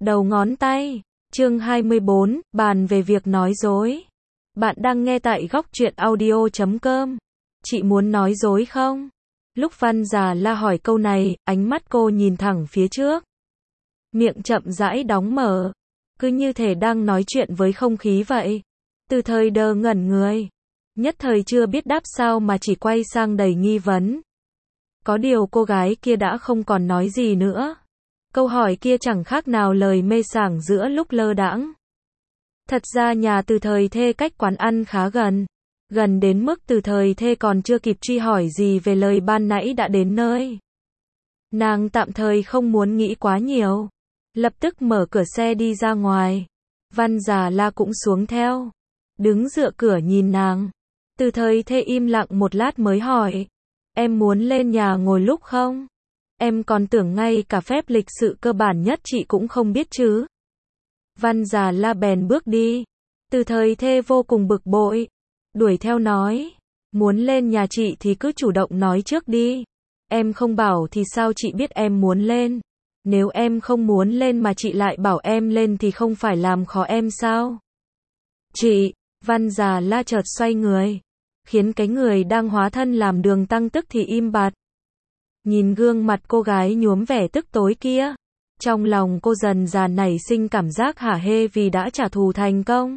Đầu ngón tay. Chương 24, bàn về việc nói dối. Bạn đang nghe tại góc truyện audio.com. Chị muốn nói dối không? Lúc Văn Già La hỏi câu này, ánh mắt cô nhìn thẳng phía trước. Miệng chậm rãi đóng mở. Cứ như thể đang nói chuyện với không khí vậy. Từ thời đờ ngẩn người. Nhất thời chưa biết đáp sao mà chỉ quay sang đầy nghi vấn. Có điều cô gái kia đã không còn nói gì nữa. Câu hỏi kia chẳng khác nào lời mê sảng giữa lúc lơ đãng. Thật ra nhà Từ Thời Thê cách quán ăn khá gần. Gần đến mức Từ Thời Thê còn chưa kịp truy hỏi gì về lời ban nãy đã đến nơi. Nàng tạm thời không muốn nghĩ quá nhiều. Lập tức mở cửa xe đi ra ngoài. Văn Già La cũng xuống theo. Đứng dựa cửa nhìn nàng. Từ Thời Thê im lặng một lát mới hỏi. Em muốn lên nhà ngồi lúc không? Em còn tưởng ngay cả phép lịch sự cơ bản nhất chị cũng không biết chứ. Văn Già La bèn bước đi. Từ Thời Thê vô cùng bực bội. Đuổi theo nói. Muốn lên nhà chị thì cứ chủ động nói trước đi. Em không bảo thì sao chị biết em muốn lên. Nếu em không muốn lên mà chị lại bảo em lên thì không phải làm khó em sao? Chị, Văn Già La chợt xoay người. Khiến cái người đang hóa thân làm Đường Tăng tức thì im bặt. Nhìn gương mặt cô gái nhuốm vẻ tức tối kia. Trong lòng cô dần dần nảy sinh cảm giác hả hê vì đã trả thù thành công.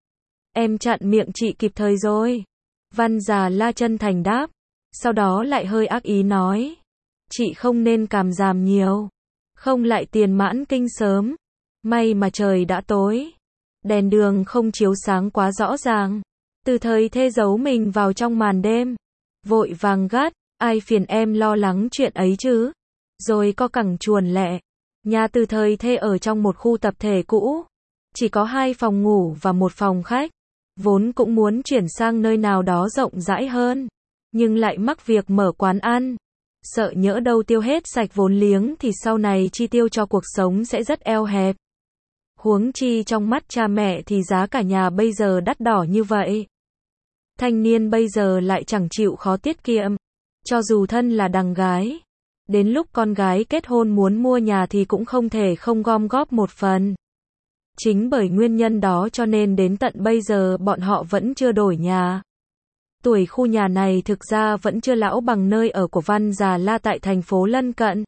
Em chặn miệng chị kịp thời rồi. Văn Già La chân thành đáp. Sau đó lại hơi ác ý nói. Chị không nên càm ràm nhiều. Không lại tiền mãn kinh sớm. May mà trời đã tối. Đèn đường không chiếu sáng quá rõ ràng. Từ Thời Thê giấu mình vào trong màn đêm. Vội vàng gắt. Ai phiền em lo lắng chuyện ấy chứ? Rồi co cẳng chuồn lẹ. Nhà Từ Thời Thê ở trong một khu tập thể cũ. Chỉ có 2 phòng ngủ và 1 phòng khách. Vốn cũng muốn chuyển sang nơi nào đó rộng rãi hơn. Nhưng lại mắc việc mở quán ăn. Sợ nhỡ đâu tiêu hết sạch vốn liếng thì sau này chi tiêu cho cuộc sống sẽ rất eo hẹp. Huống chi trong mắt cha mẹ thì giá cả nhà bây giờ đắt đỏ như vậy. Thanh niên bây giờ lại chẳng chịu khó tiết kiệm. Cho dù thân là đằng gái. Đến lúc con gái kết hôn muốn mua nhà thì cũng không thể không gom góp một phần. Chính bởi nguyên nhân đó cho nên đến tận bây giờ bọn họ vẫn chưa đổi nhà. Tuổi khu nhà này thực ra vẫn chưa lão bằng nơi ở của Văn Già La tại thành phố lân cận.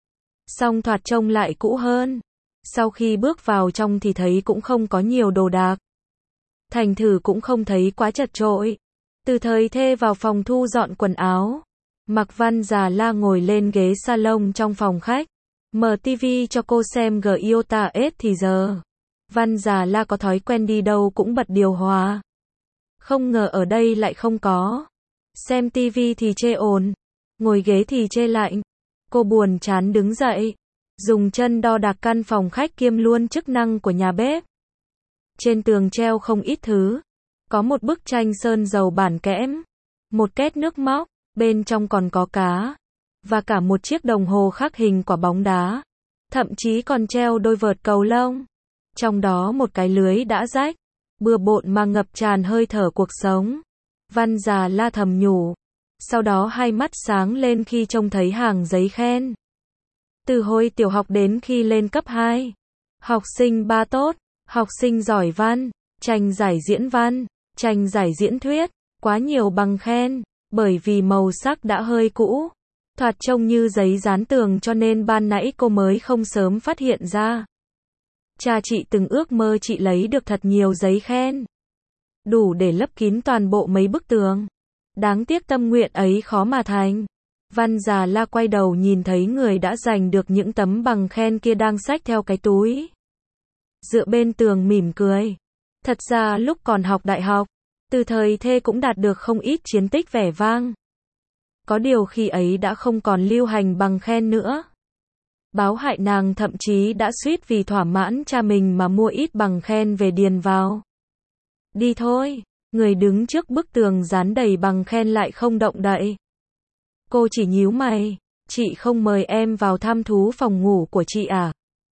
Song thoạt trông lại cũ hơn. Sau khi bước vào trong thì thấy cũng không có nhiều đồ đạc. Thành thử cũng không thấy quá chật chội. Từ Thời Thê vào phòng thu dọn quần áo. Mặc Văn Già La ngồi lên ghế salon trong phòng khách. Mở tivi cho cô xem Giota S thì giờ. Văn Già La có thói quen đi đâu cũng bật điều hòa. Không ngờ ở đây lại không có. Xem tivi thì chê ồn. Ngồi ghế thì chê lạnh. Cô buồn chán đứng dậy. Dùng chân đo đạc căn phòng khách kiêm luôn chức năng của nhà bếp. Trên tường treo không ít thứ. Có một bức tranh sơn dầu bản kẽm. Một két nước móc. Bên trong còn có cá. Và cả một chiếc đồng hồ khắc hình quả bóng đá. Thậm chí còn treo đôi vợt cầu lông. Trong đó một cái lưới đã rách. Bừa bộn mà ngập tràn hơi thở cuộc sống. Văn Già La thầm nhủ. Sau đó hai mắt sáng lên khi trông thấy hàng giấy khen. Từ hồi tiểu học đến khi lên cấp 2. Học sinh 3 tốt. Học sinh giỏi văn. Tranh giải diễn văn. Tranh giải diễn thuyết. Quá nhiều bằng khen. Bởi vì màu sắc đã hơi cũ. Thoạt trông như giấy dán tường cho nên ban nãy cô mới không sớm phát hiện ra. Cha chị từng ước mơ chị lấy được thật nhiều giấy khen. Đủ để lấp kín toàn bộ mấy bức tường. Đáng tiếc tâm nguyện ấy khó mà thành. Văn Già La quay đầu nhìn thấy người đã giành được những tấm bằng khen kia đang xách theo cái túi. Dựa bên tường mỉm cười. Thật ra lúc còn học đại học, Từ Thời Thê cũng đạt được không ít chiến tích vẻ vang. Có điều khi ấy đã không còn lưu hành bằng khen nữa. Báo hại nàng thậm chí đã suýt vì thỏa mãn cha mình mà mua ít bằng khen về điền vào. Đi thôi, người đứng trước bức tường dán đầy bằng khen lại không động đậy. Cô chỉ nhíu mày, chị không mời em vào thăm thú phòng ngủ của chị à?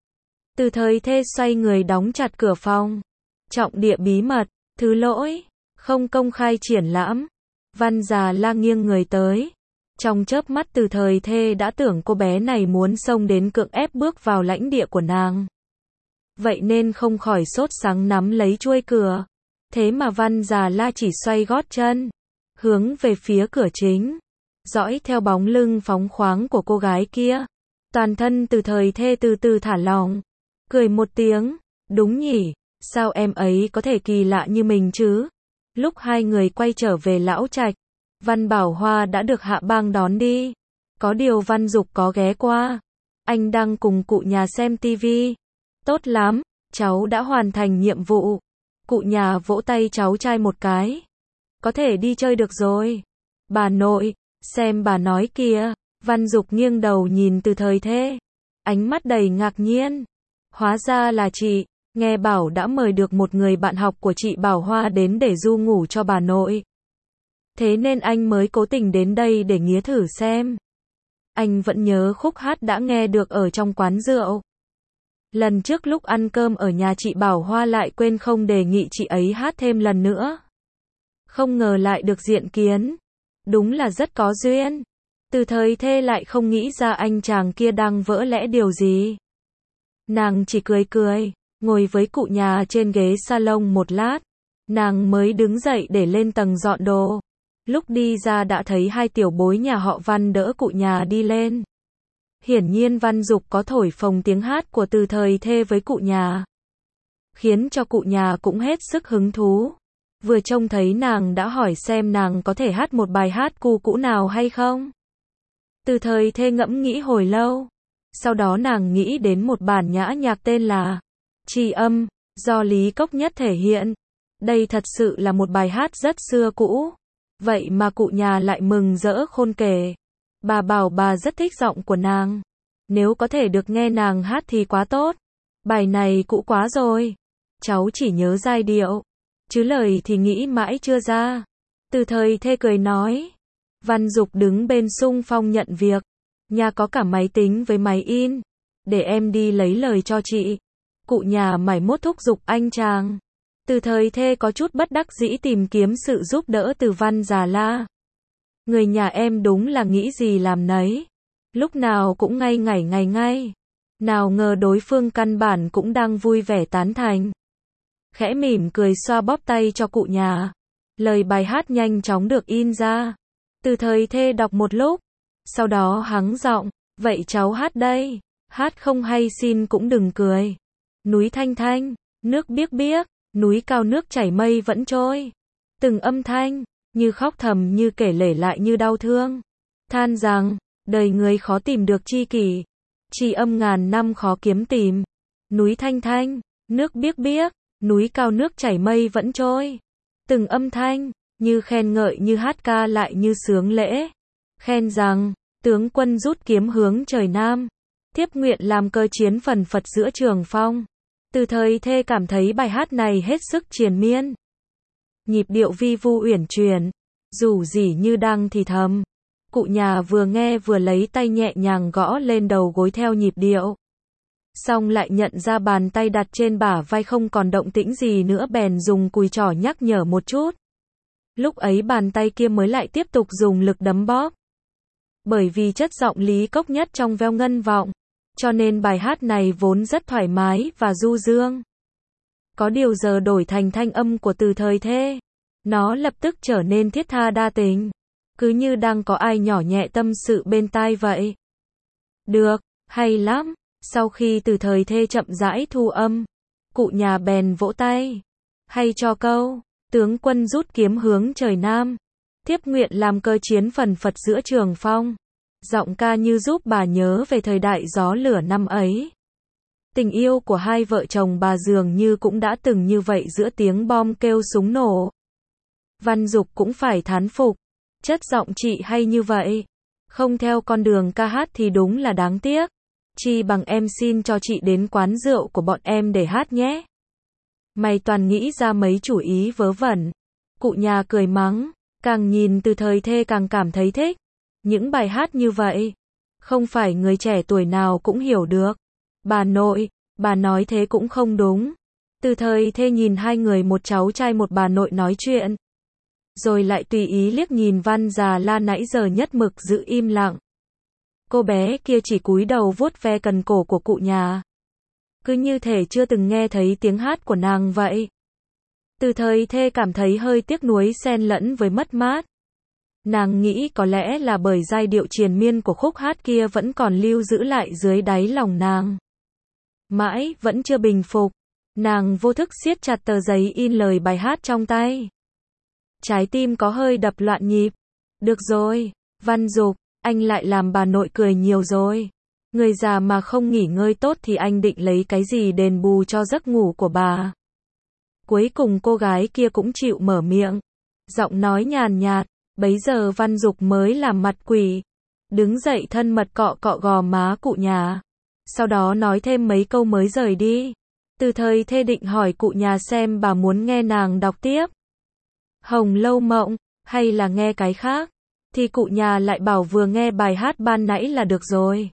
Từ Thời Thê xoay người đóng chặt cửa phòng. Trọng địa bí mật, thứ lỗi, không công khai triển lãm. Văn Già La nghiêng người tới. Trong chớp mắt Từ Thời Thê đã tưởng cô bé này muốn xông đến cưỡng ép bước vào lãnh địa của nàng. vậy nên không khỏi sốt sắng nắm lấy chuôi cửa. Thế mà Văn Già La chỉ xoay gót chân, hướng về phía cửa chính, dõi theo bóng lưng phóng khoáng của cô gái kia. Toàn thân Từ Thời Thê từ từ thả lỏng, cười một tiếng, đúng nhỉ, sao em ấy có thể kỳ lạ như mình chứ? Lúc hai người quay trở về lão trạch, Văn Bảo Hoa đã được Hạ Bang đón đi. Có điều Văn Dục có ghé qua. Anh đang cùng cụ nhà xem tivi. Tốt lắm, cháu đã hoàn thành nhiệm vụ. Cụ nhà vỗ tay cháu trai một cái. Có thể đi chơi được rồi. Bà nội, xem bà nói kìa. Văn Dục nghiêng đầu nhìn Từ Thời Thê, ánh mắt đầy ngạc nhiên. Hóa ra là chị, nghe bảo đã mời được một người bạn học của chị Bảo Hoa đến để du ngủ cho bà nội. Thế nên anh mới cố tình đến đây để nghía thử xem. Anh vẫn nhớ khúc hát đã nghe được ở trong quán rượu. Lần trước lúc ăn cơm ở nhà chị Bảo Hoa lại quên không đề nghị chị ấy hát thêm lần nữa. Không ngờ lại được diện kiến. Đúng là rất có duyên. Từ Thời Thê lại không nghĩ ra anh chàng kia đang vỡ lẽ điều gì. Nàng chỉ cười cười, ngồi với cụ nhà trên ghế salon một lát. Nàng mới đứng dậy để lên tầng dọn đồ. Lúc đi ra đã thấy hai tiểu bối nhà họ Văn đỡ cụ nhà đi lên. Hiển nhiên Văn Dục có thổi phồng tiếng hát của Từ Thời Thê với cụ nhà, khiến cho cụ nhà cũng hết sức hứng thú. Vừa trông thấy nàng đã hỏi xem nàng có thể hát một bài hát cũ nào hay không. Từ Thời Thê ngẫm nghĩ hồi lâu. Sau đó nàng nghĩ đến một bản nhã nhạc tên là Tri Âm, do Lý Cốc Nhất thể hiện. Đây thật sự là một bài hát rất xưa cũ. Vậy mà cụ nhà lại mừng rỡ khôn kể. Bà bảo bà rất thích giọng của nàng. Nếu có thể được nghe nàng hát thì quá tốt. Bài này cũ quá rồi. Cháu chỉ nhớ giai điệu, chứ lời thì nghĩ mãi chưa ra. Từ Thời Thê cười nói. Văn Dục đứng bên xung phong nhận việc. Nhà có cả máy tính với máy in. Để em đi lấy lời cho chị. Cụ nhà mải mốt thúc giục anh chàng. Từ Thời Thê có chút bất đắc dĩ tìm kiếm sự giúp đỡ từ Văn Già La. Người nhà em đúng là nghĩ gì làm nấy. Lúc nào cũng ngay ngay. Nào ngờ đối phương căn bản cũng đang vui vẻ tán thành. Khẽ mỉm cười xoa bóp tay cho cụ nhà. Lời bài hát nhanh chóng được in ra. Từ Thời Thê đọc một lúc. Sau đó hắng giọng. Vậy cháu hát đây. Hát không hay xin cũng đừng cười. Núi thanh thanh, nước biếc biếc. Núi cao nước chảy mây vẫn trôi. Từng âm thanh, như khóc thầm như kể lể lại như đau thương. Than rằng, đời người khó tìm được tri kỷ. Tri âm ngàn năm khó kiếm tìm. Núi thanh thanh, nước biếc biếc. Núi cao nước chảy mây vẫn trôi. Từng âm thanh, như khen ngợi như hát ca lại như sướng lễ. Khen rằng, tướng quân rút kiếm hướng trời Nam. Thiếp nguyện làm cơ chiến phần phật giữa trường phong. Từ Thời Thê cảm thấy bài hát này hết sức triền miên. Nhịp điệu vi vu uyển chuyển, rủ rỉ như đang thì thầm. Cụ nhà vừa nghe vừa lấy tay nhẹ nhàng gõ lên đầu gối theo nhịp điệu. Xong lại nhận ra bàn tay đặt trên bả vai không còn động tĩnh gì nữa bèn dùng cùi trỏ nhắc nhở một chút. Lúc ấy bàn tay kia mới lại tiếp tục dùng lực đấm bóp. Bởi vì chất giọng Lý Cốc Nhất trong veo ngân vọng. Cho nên bài hát này vốn rất thoải mái và du dương. Có điều giờ đổi thành thanh âm của Từ Thời Thê. Nó lập tức trở nên thiết tha đa tình. Cứ như đang có ai nhỏ nhẹ tâm sự bên tai vậy. Được, hay lắm. Sau khi Từ Thời Thê chậm rãi thu âm, cụ nhà bèn vỗ tay. Hay cho câu, tướng quân rút kiếm hướng trời Nam. Thiếp nguyện làm cơ chiến phần phật giữa trường phong. Giọng ca như giúp bà nhớ về thời đại gió lửa năm ấy. Tình yêu của hai vợ chồng bà dường như cũng đã từng như vậy giữa tiếng bom kêu súng nổ. Văn Dục cũng phải thán phục. Chất giọng chị hay như vậy. Không theo con đường ca hát thì đúng là đáng tiếc. Chi bằng em xin cho chị đến quán rượu của bọn em để hát nhé. Mày toàn nghĩ ra mấy chủ ý vớ vẩn. Cụ nhà cười mắng. Càng nhìn Từ Thời Thê càng cảm thấy thích. Những bài hát như vậy, không phải người trẻ tuổi nào cũng hiểu được. Bà nội, bà nói thế cũng không đúng. Từ Thời Thê nhìn hai người một cháu trai một bà nội nói chuyện. Rồi lại tùy ý liếc nhìn Văn Già La nãy giờ nhất mực giữ im lặng. Cô bé kia chỉ cúi đầu vuốt ve cần cổ của cụ nhà. cứ như thể chưa từng nghe thấy tiếng hát của nàng vậy. Từ Thời Thê cảm thấy hơi tiếc nuối xen lẫn với mất mát. Nàng nghĩ có lẽ là bởi giai điệu triền miên của khúc hát kia vẫn còn lưu giữ lại dưới đáy lòng nàng. Mãi, vẫn chưa bình phục. Nàng vô thức siết chặt tờ giấy in lời bài hát trong tay. Trái tim có hơi đập loạn nhịp. Được rồi, Văn Dục, anh lại làm bà nội cười nhiều rồi. Người già mà không nghỉ ngơi tốt thì anh định lấy cái gì đền bù cho giấc ngủ của bà. Cuối cùng cô gái kia cũng chịu mở miệng. Giọng nói nhàn nhạt, bấy giờ Văn Dục mới làm mặt quỷ. Đứng dậy thân mật cọ cọ gò má cụ nhà. Sau đó nói thêm mấy câu mới rời đi. Từ Thời Thê định hỏi cụ nhà xem bà muốn nghe nàng đọc tiếp Hồng Lâu Mộng, hay là nghe cái khác. Thì cụ nhà lại bảo vừa nghe bài hát ban nãy là được rồi.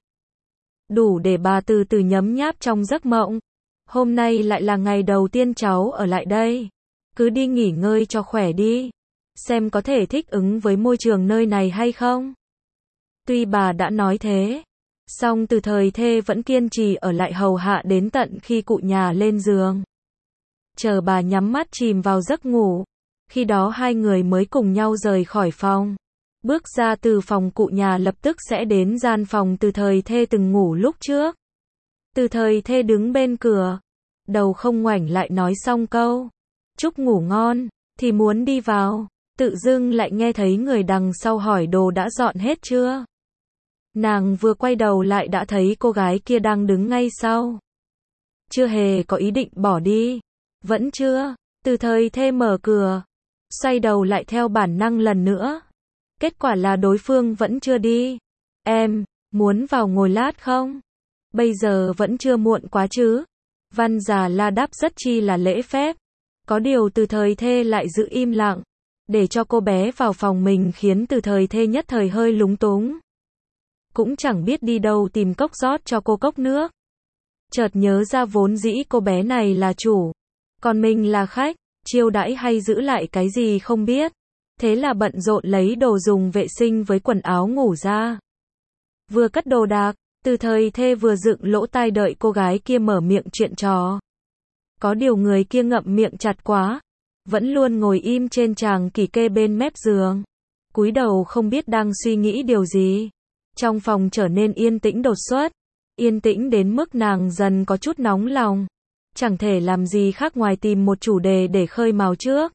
Đủ để bà từ từ nhấm nháp trong giấc mộng. Hôm nay lại là ngày đầu tiên cháu ở lại đây. Cứ đi nghỉ ngơi cho khỏe đi. Xem có thể thích ứng với môi trường nơi này hay không. Tuy bà đã nói thế, song Từ Thời Thê vẫn kiên trì ở lại hầu hạ đến tận khi cụ nhà lên giường. Chờ bà nhắm mắt chìm vào giấc ngủ. Khi đó hai người mới cùng nhau rời khỏi phòng. Bước ra từ phòng cụ nhà lập tức sẽ đến gian phòng Từ Thời Thê từng ngủ lúc trước. Từ Thời Thê đứng bên cửa. Đầu không ngoảnh lại nói xong câu chúc ngủ ngon, thì muốn đi vào. Tự dưng lại nghe thấy người đằng sau hỏi đồ đã dọn hết chưa. Nàng vừa quay đầu lại đã thấy cô gái kia đang đứng ngay sau. Chưa hề có ý định bỏ đi. Vẫn chưa. Từ Thời Thê mở cửa. Xoay đầu lại theo bản năng lần nữa. Kết quả là đối phương vẫn chưa đi. Em, muốn vào ngồi lát không? Bây giờ vẫn chưa muộn quá chứ? Văn Già La đáp rất chi là lễ phép. Có điều Từ Thời Thê lại giữ im lặng. Để cho cô bé vào phòng mình khiến Từ Thời Thê nhất thời hơi lúng túng. Cũng chẳng biết đi đâu tìm cốc rót cho cô cốc nước. Chợt nhớ ra vốn dĩ cô bé này là chủ. Còn mình là khách. Chiêu đãi hay giữ lại cái gì không biết. Thế là bận rộn lấy đồ dùng vệ sinh với quần áo ngủ ra. Vừa cất đồ đạc, Từ Thời Thê vừa dựng lỗ tai đợi cô gái kia mở miệng chuyện trò. Có điều người kia ngậm miệng chặt quá. Vẫn luôn ngồi im trên tràng kỷ kê bên mép giường. Cúi đầu không biết đang suy nghĩ điều gì. Trong phòng trở nên yên tĩnh đột xuất. Yên tĩnh đến mức nàng dần có chút nóng lòng. Chẳng thể làm gì khác ngoài tìm một chủ đề để khơi mào trước.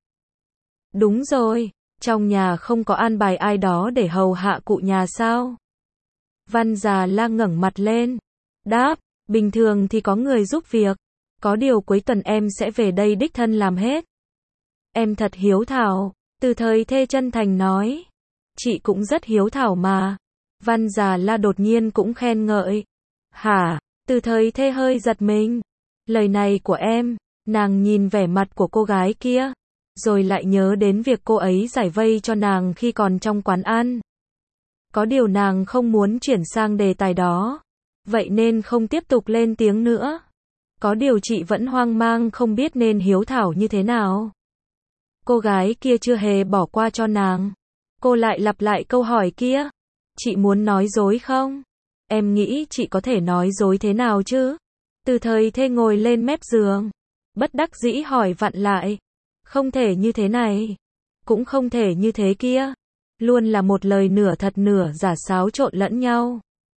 Đúng rồi, trong nhà không có an bài ai đó để hầu hạ cụ nhà sao? Văn Già La ngẩng mặt lên. Đáp, bình thường thì có người giúp việc. Có điều cuối tuần em sẽ về đây đích thân làm hết. Em thật hiếu thảo. Từ Thời Thê chân thành nói. Chị cũng rất hiếu thảo mà. Văn Già La đột nhiên cũng khen ngợi. Hả? Từ Thời Thê hơi giật mình. Lời này của em. Nàng nhìn vẻ mặt của cô gái kia. Rồi lại nhớ đến việc cô ấy giải vây cho nàng khi còn trong quán ăn. Có điều nàng không muốn chuyển sang đề tài đó. Vậy nên không tiếp tục lên tiếng nữa. Có điều chị vẫn hoang mang không biết nên hiếu thảo như thế nào. Cô gái kia chưa hề bỏ qua cho nàng. Cô lại lặp lại câu hỏi kia. Chị muốn nói dối không? Em nghĩ chị có thể nói dối thế nào chứ? Từ Thời Thê ngồi lên mép giường. Bất đắc dĩ hỏi vặn lại. Không thể như thế này. Cũng không thể như thế kia. Luôn là một lời nửa thật nửa giả xáo trộn lẫn nhau.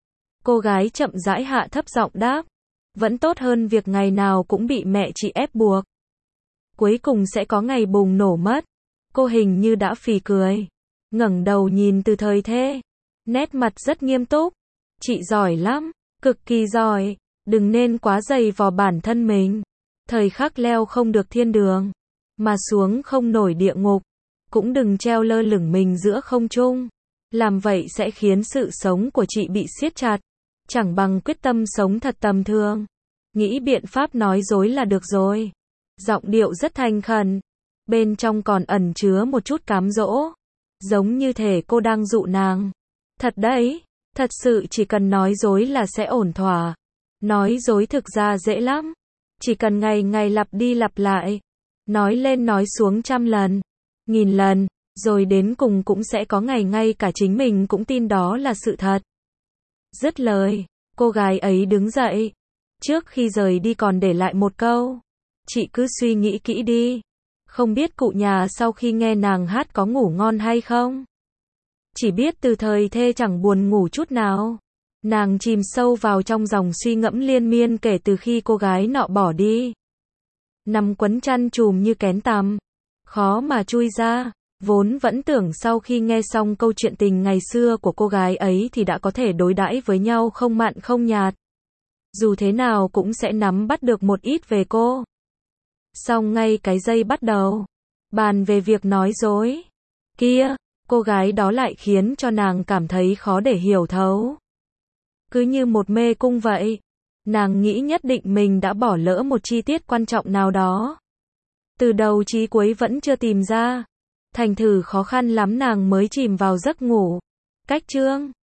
Cô gái chậm rãi hạ thấp giọng đáp. Vẫn tốt hơn việc ngày nào cũng bị mẹ chị ép buộc. Cuối cùng sẽ có ngày bùng nổ mất. Cô hình như đã phì cười. Ngẩng đầu nhìn Từ Thời Thê. Nét mặt rất nghiêm túc. Chị giỏi lắm. Cực kỳ giỏi. Đừng nên quá dày vò bản thân mình. Thời khắc leo không được thiên đường. Mà xuống không nổi địa ngục. Cũng đừng treo lơ lửng mình giữa không trung. Làm vậy sẽ khiến sự sống của chị bị siết chặt. Chẳng bằng quyết tâm sống thật tầm thường. Nghĩ biện pháp nói dối là được rồi. Giọng điệu rất thành khẩn. Bên trong còn ẩn chứa một chút cám dỗ. Giống như thể cô đang dụ nàng. Thật đấy. Thật sự chỉ cần nói dối là sẽ ổn thỏa. Nói dối thực ra dễ lắm. Chỉ cần ngày ngày lặp đi lặp lại. Nói lên nói xuống 100 lần. 1000 lần. Rồi đến cùng cũng sẽ có ngày ngay cả chính mình cũng tin đó là sự thật. Dứt lời. Cô gái ấy đứng dậy. Trước khi rời đi còn để lại một câu. Chị cứ suy nghĩ kỹ đi. Không biết cụ nhà sau khi nghe nàng hát có ngủ ngon hay không? Chỉ biết từ thời thê chẳng buồn ngủ chút nào. Nàng chìm sâu vào trong dòng suy ngẫm liên miên kể từ khi cô gái nọ bỏ đi. Nằm quấn chăn chùm như kén tằm. Khó mà chui ra. Vốn vẫn tưởng sau khi nghe xong câu chuyện tình ngày xưa của cô gái ấy thì đã có thể đối đãi với nhau không mặn không nhạt. Dù thế nào cũng sẽ nắm bắt được một ít về cô. Song ngay cái giây bắt đầu, bàn về việc nói dối kia, cô gái đó lại khiến cho nàng cảm thấy khó để hiểu thấu. Cứ như một mê cung vậy. Nàng nghĩ nhất định mình đã bỏ lỡ một chi tiết quan trọng nào đó. Từ đầu chí cuối vẫn chưa tìm ra. Thành thử khó khăn lắm nàng mới chìm vào giấc ngủ. Cách chương